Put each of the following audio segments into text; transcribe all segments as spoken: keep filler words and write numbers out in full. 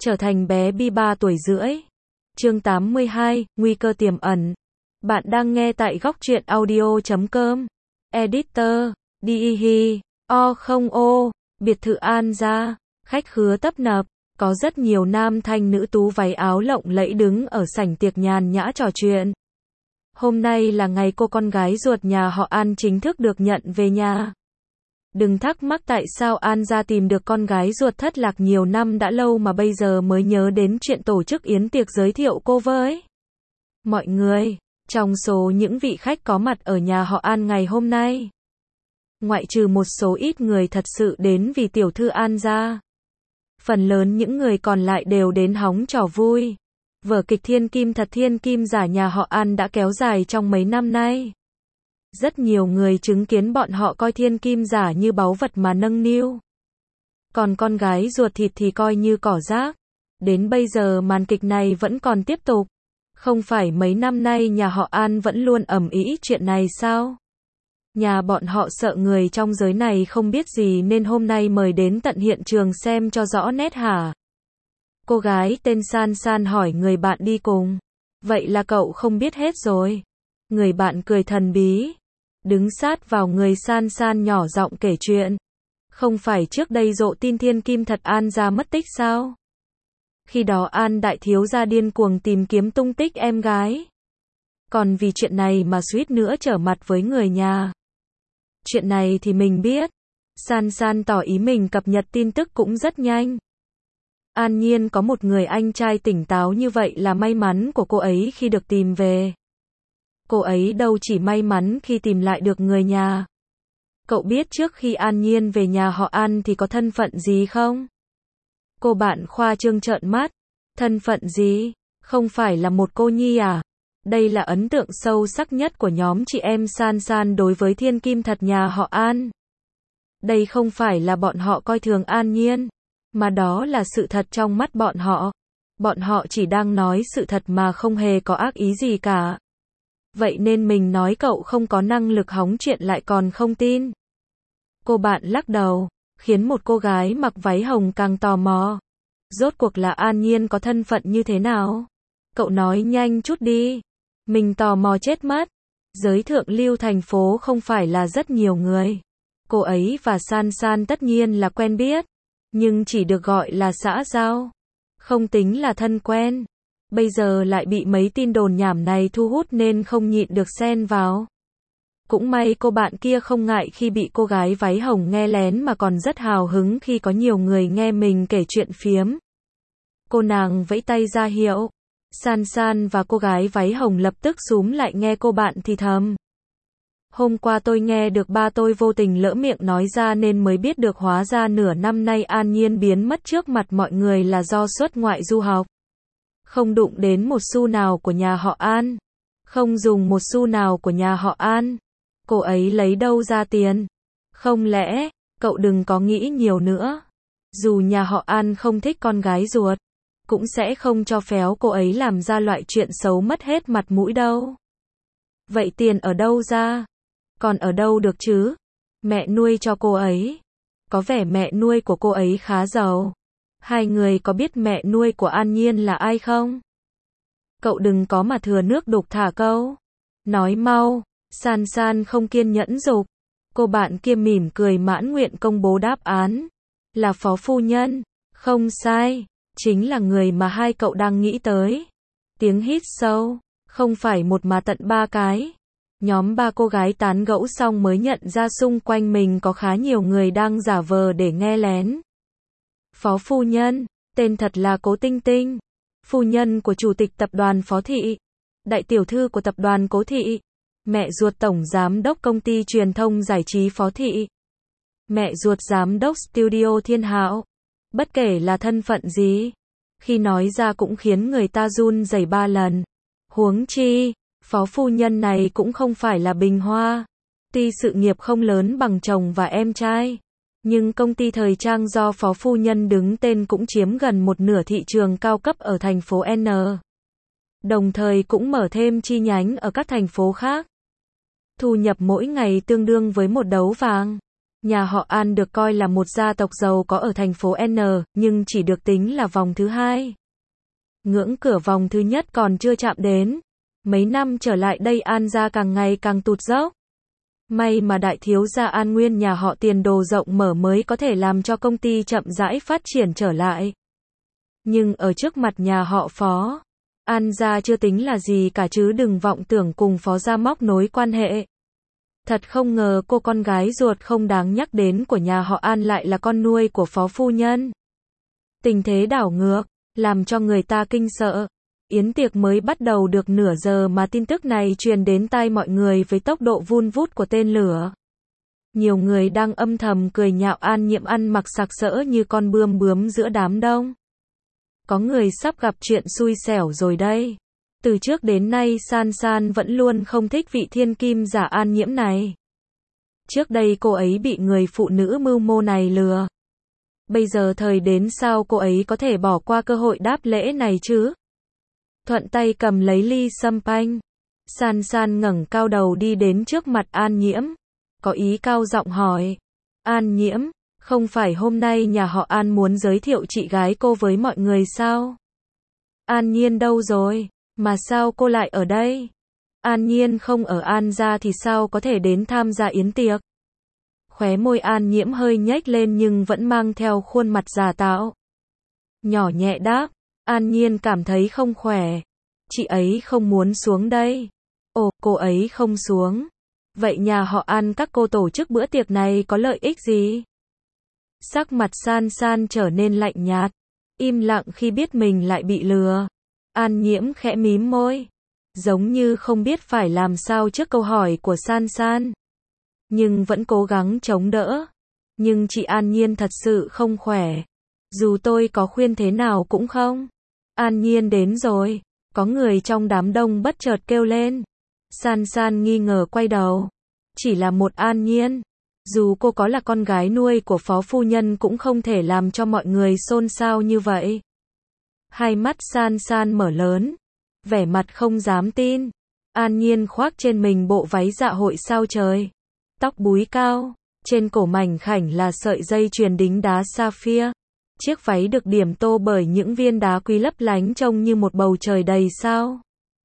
trở thành bé Bi ba tuổi rưỡi. Chương tám mươi hai, nguy cơ tiềm ẩn. Bạn đang nghe tại góc truyện audio chấm com. Editor, đi hi, o không ô, biệt thự An Gia, khách khứa tấp nập, có rất nhiều nam thanh nữ tú váy áo lộng lẫy đứng ở sảnh tiệc nhàn nhã trò chuyện. Hôm nay là ngày cô con gái ruột nhà họ An chính thức được nhận về nhà. Đừng thắc mắc tại sao An Gia tìm được con gái ruột thất lạc nhiều năm đã lâu mà bây giờ mới nhớ đến chuyện tổ chức yến tiệc giới thiệu cô với mọi người. Trong số những vị khách có mặt ở nhà họ An ngày hôm nay, ngoại trừ một số ít người thật sự đến vì tiểu thư An Gia, phần lớn những người còn lại đều đến hóng trò vui. Vở kịch Thiên Kim Thật Thiên Kim Giả nhà họ An đã kéo dài trong mấy năm nay. Rất nhiều người chứng kiến bọn họ coi thiên kim giả như báu vật mà nâng niu. Còn con gái ruột thịt thì coi như cỏ rác. Đến bây giờ màn kịch này vẫn còn tiếp tục. Không phải mấy năm nay nhà họ An vẫn luôn ầm ĩ chuyện này sao? Nhà bọn họ sợ người trong giới này không biết gì nên hôm nay mời đến tận hiện trường xem cho rõ nét hả? Cô gái tên San San hỏi người bạn đi cùng. Vậy là cậu không biết hết rồi. Người bạn cười thần bí, đứng sát vào người San San nhỏ giọng kể chuyện. Không phải trước đây rộ tin thiên kim thật An Gia mất tích sao? Khi đó An đại thiếu gia điên cuồng tìm kiếm tung tích em gái. Còn vì chuyện này mà suýt nữa trở mặt với người nhà. Chuyện này thì mình biết. San San tỏ ý mình cập nhật tin tức cũng rất nhanh. An nhiên có một người anh trai tỉnh táo như vậy là may mắn của cô ấy khi được tìm về. Cô ấy đâu chỉ may mắn khi tìm lại được người nhà. Cậu biết trước khi An Nhiên về nhà họ An thì có thân phận gì không? Cô bạn khoa trương trợn mắt. Thân phận gì? Không phải là một cô nhi à? Đây là ấn tượng sâu sắc nhất của nhóm chị em San San đối với thiên kim thật nhà họ An. Đây không phải là bọn họ coi thường An Nhiên, mà đó là sự thật trong mắt bọn họ. Bọn họ chỉ đang nói sự thật mà không hề có ác ý gì cả. Vậy nên mình nói cậu không có năng lực hóng chuyện lại còn không tin. Cô bạn lắc đầu, khiến một cô gái mặc váy hồng càng tò mò. Rốt cuộc là An Nhiên có thân phận như thế nào? Cậu nói nhanh chút đi. Mình tò mò chết mất. Giới thượng lưu thành phố không phải là rất nhiều người. Cô ấy và San San tất nhiên là quen biết, nhưng chỉ được gọi là xã giao. Không tính là thân quen. Bây giờ lại bị mấy tin đồn nhảm này thu hút nên không nhịn được xen vào. Cũng may cô bạn kia không ngại khi bị cô gái váy hồng nghe lén mà còn rất hào hứng khi có nhiều người nghe mình kể chuyện phiếm. Cô nàng vẫy tay ra hiệu. San San và cô gái váy hồng lập tức xúm lại nghe cô bạn thì thầm. Hôm qua tôi nghe được ba tôi vô tình lỡ miệng nói ra nên mới biết được hóa ra nửa năm nay An Nhiên biến mất trước mặt mọi người là do xuất ngoại du học. Không đụng đến một xu nào của nhà họ An. Không dùng một xu nào của nhà họ An. Cô ấy lấy đâu ra tiền? Không lẽ, cậu đừng có nghĩ nhiều nữa. Dù nhà họ An không thích con gái ruột, cũng sẽ không cho phép cô ấy làm ra loại chuyện xấu mất hết mặt mũi đâu. Vậy tiền ở đâu ra? Còn ở đâu được chứ? Mẹ nuôi cho cô ấy. Có vẻ mẹ nuôi của cô ấy khá giàu. Hai người có biết mẹ nuôi của An Nhiên là ai không? Cậu đừng có mà thừa nước đục thả câu. Nói mau. San San không kiên nhẫn giục. Cô bạn kia mỉm cười mãn nguyện công bố đáp án. Là phó phu nhân. Không sai. Chính là người mà hai cậu đang nghĩ tới. Tiếng hít sâu. Không phải một mà tận ba cái. Nhóm ba cô gái tán gẫu xong mới nhận ra xung quanh mình có khá nhiều người đang giả vờ để nghe lén. Phó phu nhân, tên thật là Cố Tinh Tinh. Phu nhân của chủ tịch tập đoàn Phó Thị. Đại tiểu thư của tập đoàn Cố Thị. Mẹ ruột tổng giám đốc công ty truyền thông giải trí Phó Thị. Mẹ ruột giám đốc studio Thiên Hạo. Bất kể là thân phận gì, khi nói ra cũng khiến người ta run rẩy ba lần. Huống chi, phó phu nhân này cũng không phải là bình hoa. Tuy sự nghiệp không lớn bằng chồng và em trai, nhưng công ty thời trang do phó phu nhân đứng tên cũng chiếm gần một nửa thị trường cao cấp ở thành phố N. Đồng thời cũng mở thêm chi nhánh ở các thành phố khác. Thu nhập mỗi ngày tương đương với một đấu vàng. Nhà họ An được coi là một gia tộc giàu có ở thành phố N, nhưng chỉ được tính là vòng thứ hai. Ngưỡng cửa vòng thứ nhất còn chưa chạm đến. Mấy năm trở lại đây An gia càng ngày càng tụt dốc. May mà đại thiếu gia An Nguyên nhà họ tiền đồ rộng mở mới có thể làm cho công ty chậm rãi phát triển trở lại. Nhưng ở trước mặt nhà họ Phó, An gia chưa tính là gì cả chứ đừng vọng tưởng cùng Phó gia móc nối quan hệ. Thật không ngờ cô con gái ruột không đáng nhắc đến của nhà họ An lại là con nuôi của Phó phu nhân. Tình thế đảo ngược, làm cho người ta kinh sợ. Yến tiệc mới bắt đầu được nửa giờ mà tin tức này truyền đến tai mọi người với tốc độ vun vút của tên lửa. Nhiều người đang âm thầm cười nhạo An Nhiễm ăn mặc sặc sỡ như con bươm bướm giữa đám đông. Có người sắp gặp chuyện xui xẻo rồi đây. Từ trước đến nay San San vẫn luôn không thích vị thiên kim giả An Nhiễm này. Trước đây cô ấy bị người phụ nữ mưu mô này lừa. Bây giờ thời đến sao cô ấy có thể bỏ qua cơ hội đáp lễ này chứ? Thuận tay cầm lấy ly sâm panh. San San ngẩng cao đầu đi đến trước mặt An Nhiễm. Có ý cao giọng hỏi. An Nhiễm, không phải hôm nay nhà họ An muốn giới thiệu chị gái cô với mọi người sao? An Nhiên đâu rồi? Mà sao cô lại ở đây? An Nhiên không ở An gia thì sao có thể đến tham gia yến tiệc? Khóe môi An Nhiễm hơi nhếch lên nhưng vẫn mang theo khuôn mặt giả tạo. Nhỏ nhẹ đáp. An Nhiên cảm thấy không khỏe. Chị ấy không muốn xuống đây. Ồ, cô ấy không xuống. Vậy nhà họ An các cô tổ chức bữa tiệc này có lợi ích gì? Sắc mặt San San trở nên lạnh nhạt. Im lặng khi biết mình lại bị lừa. An Nhiễm khẽ mím môi. Giống như không biết phải làm sao trước câu hỏi của San San. Nhưng vẫn cố gắng chống đỡ. Nhưng chị An Nhiên thật sự không khỏe. Dù tôi có khuyên thế nào cũng không. An Nhiên đến rồi. Có người trong đám đông bất chợt kêu lên. San San nghi ngờ quay đầu. Chỉ là một An Nhiên. Dù cô có là con gái nuôi của Phó phu nhân cũng không thể làm cho mọi người xôn xao như vậy. Hai mắt San San mở lớn. Vẻ mặt không dám tin. An Nhiên khoác trên mình bộ váy dạ hội sao trời. Tóc búi cao. Trên cổ mảnh khảnh là sợi dây chuyền đính đá sapphire. Chiếc váy được điểm tô bởi những viên đá quý lấp lánh trông như một bầu trời đầy sao.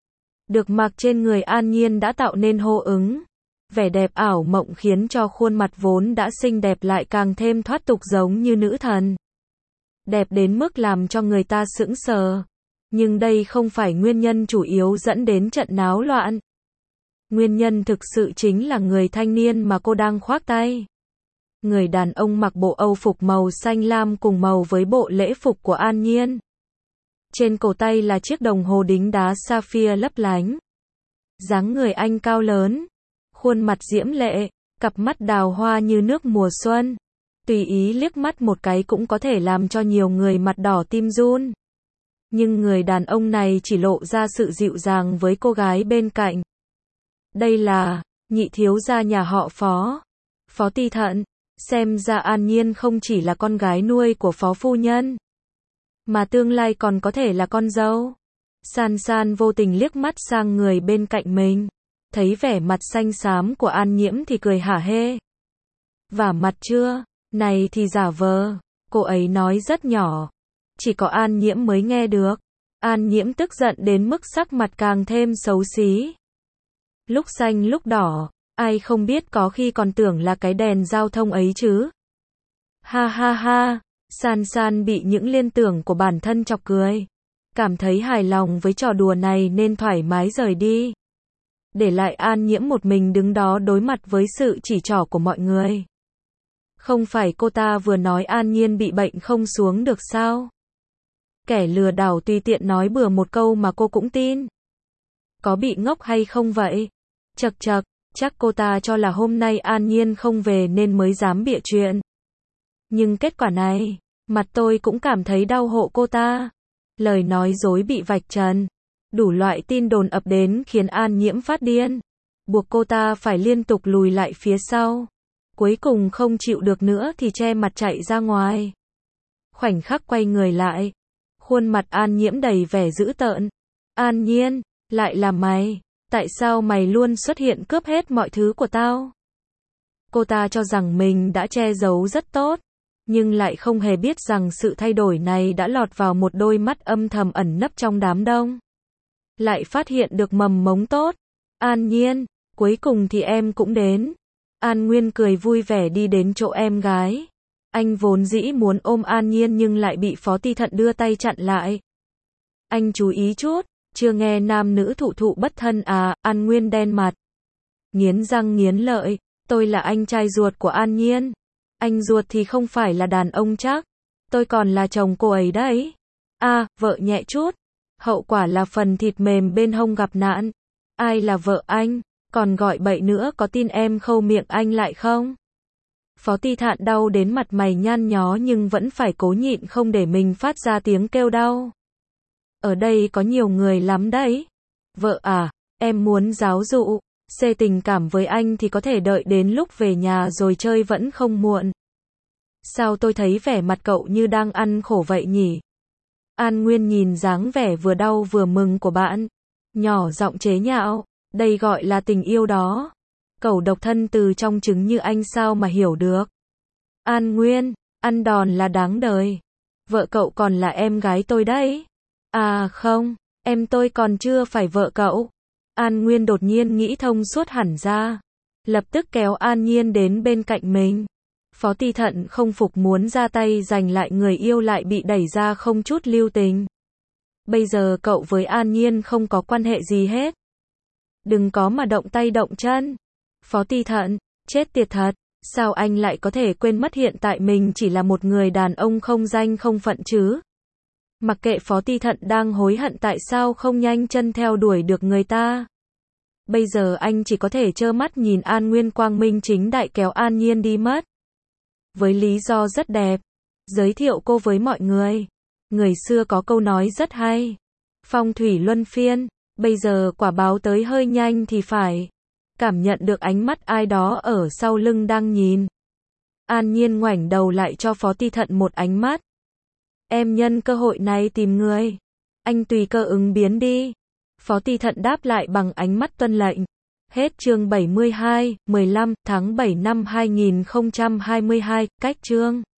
Được mặc trên người An Nhiên đã tạo nên hô ứng. Vẻ đẹp ảo mộng khiến cho khuôn mặt vốn đã xinh đẹp lại càng thêm thoát tục giống như nữ thần. Đẹp đến mức làm cho người ta sững sờ. Nhưng đây không phải nguyên nhân chủ yếu dẫn đến trận náo loạn. Nguyên nhân thực sự chính là người thanh niên mà cô đang khoác tay. Người đàn ông mặc bộ Âu phục màu xanh lam cùng màu với bộ lễ phục của An Nhiên. Trên cổ tay là chiếc đồng hồ đính đá sapphire lấp lánh. Dáng người anh cao lớn, khuôn mặt diễm lệ, cặp mắt đào hoa như nước mùa xuân. Tùy ý liếc mắt một cái cũng có thể làm cho nhiều người mặt đỏ tim run. Nhưng người đàn ông này chỉ lộ ra sự dịu dàng với cô gái bên cạnh. Đây là nhị thiếu gia nhà họ Phó. Phó Ti Thận. Xem ra An Nhiên không chỉ là con gái nuôi của Phó phu nhân, mà tương lai còn có thể là con dâu. San San vô tình liếc mắt sang người bên cạnh mình. Thấy vẻ mặt xanh xám của An Nhiễm thì cười hả hê. Vả mặt chưa? Này thì giả vờ. Cô ấy nói rất nhỏ. Chỉ có An Nhiễm mới nghe được. An Nhiễm tức giận đến mức sắc mặt càng thêm xấu xí. Lúc xanh lúc đỏ. Ai không biết có khi còn tưởng là cái đèn giao thông ấy chứ. Ha ha ha. San San bị những liên tưởng của bản thân chọc cười. Cảm thấy hài lòng với trò đùa này nên thoải mái rời đi. Để lại An Nhiễm một mình đứng đó đối mặt với sự chỉ trỏ của mọi người. Không phải cô ta vừa nói An Nhiên bị bệnh không xuống được sao? Kẻ lừa đảo tùy tiện nói bừa một câu mà cô cũng tin. Có bị ngốc hay không vậy? Chậc chậc, chắc cô ta cho là hôm nay An Nhiên không về nên mới dám bịa chuyện. Nhưng kết quả này, mặt tôi cũng cảm thấy đau hộ cô ta. Lời nói dối bị vạch trần. Đủ loại tin đồn ập đến khiến An Nhiễm phát điên. Buộc cô ta phải liên tục lùi lại phía sau. Cuối cùng không chịu được nữa thì che mặt chạy ra ngoài. Khoảnh khắc quay người lại. Khuôn mặt An Nhiễm đầy vẻ dữ tợn. An Nhiên, lại là mày. Tại sao mày luôn xuất hiện cướp hết mọi thứ của tao? Cô ta cho rằng mình đã che giấu rất tốt, nhưng lại không hề biết rằng sự thay đổi này đã lọt vào một đôi mắt âm thầm ẩn nấp trong đám đông. Lại phát hiện được mầm mống tốt. An Nhiên, cuối cùng thì em cũng đến. An Nguyên cười vui vẻ đi đến chỗ em gái. Anh vốn dĩ muốn ôm An Nhiên nhưng lại bị Phó Ti Thận đưa tay chặn lại. Anh chú ý chút, chưa nghe nam nữ thụ thụ bất thân à? An Nguyên đen mặt, nghiến răng nghiến lợi, tôi là anh trai ruột của An Nhiên. Anh ruột thì không phải là đàn ông chắc. Tôi còn là chồng cô ấy đấy. À, vợ nhẹ chút. Hậu quả là phần thịt mềm bên hông gặp nạn. Ai là vợ anh? Còn gọi bậy nữa, có tin em khâu miệng anh lại không? Phó Ti Thạn đau đến mặt mày nhăn nhó nhưng vẫn phải cố nhịn không để mình phát ra tiếng kêu đau. Ở đây có nhiều người lắm đấy. Vợ à, em muốn giáo dụ, xê tình cảm với anh thì có thể đợi đến lúc về nhà rồi chơi vẫn không muộn. Sao tôi thấy vẻ mặt cậu như đang ăn khổ vậy nhỉ? An Nguyên nhìn dáng vẻ vừa đau vừa mừng của bạn, nhỏ giọng chế nhạo, đây gọi là tình yêu đó. Cậu độc thân từ trong trứng như anh sao mà hiểu được. An Nguyên, ăn đòn là đáng đời. Vợ cậu còn là em gái tôi đấy. À không, em tôi còn chưa phải vợ cậu. An Nguyên đột nhiên nghĩ thông suốt hẳn ra, lập tức kéo An Nhiên đến bên cạnh mình. Phó Ti Thận không phục muốn ra tay giành lại người yêu lại bị đẩy ra không chút lưu tình. Bây giờ cậu với An Nhiên không có quan hệ gì hết. Đừng có mà động tay động chân. Phó Ti Thận, chết tiệt thật, sao anh lại có thể quên mất hiện tại mình chỉ là một người đàn ông không danh không phận chứ? Mặc kệ Phó Ti Thận đang hối hận tại sao không nhanh chân theo đuổi được người ta. Bây giờ anh chỉ có thể trơ mắt nhìn An Nguyên quang minh chính đại kéo An Nhiên đi mất. Với lý do rất đẹp. Giới thiệu cô với mọi người. Người xưa có câu nói rất hay. Phong thủy luân phiên. Bây giờ quả báo tới hơi nhanh thì phải. Cảm nhận được ánh mắt ai đó ở sau lưng đang nhìn. An Nhiên ngoảnh đầu lại cho Phó Ti Thận một ánh mắt. Em nhân cơ hội này tìm người. Anh tùy cơ ứng biến đi. Phó Ti Thận đáp lại bằng ánh mắt tuân lệnh. Hết chương bảy mươi hai, mười lăm tháng bảy năm hai nghìn không trăm hai mươi hai, cách chương.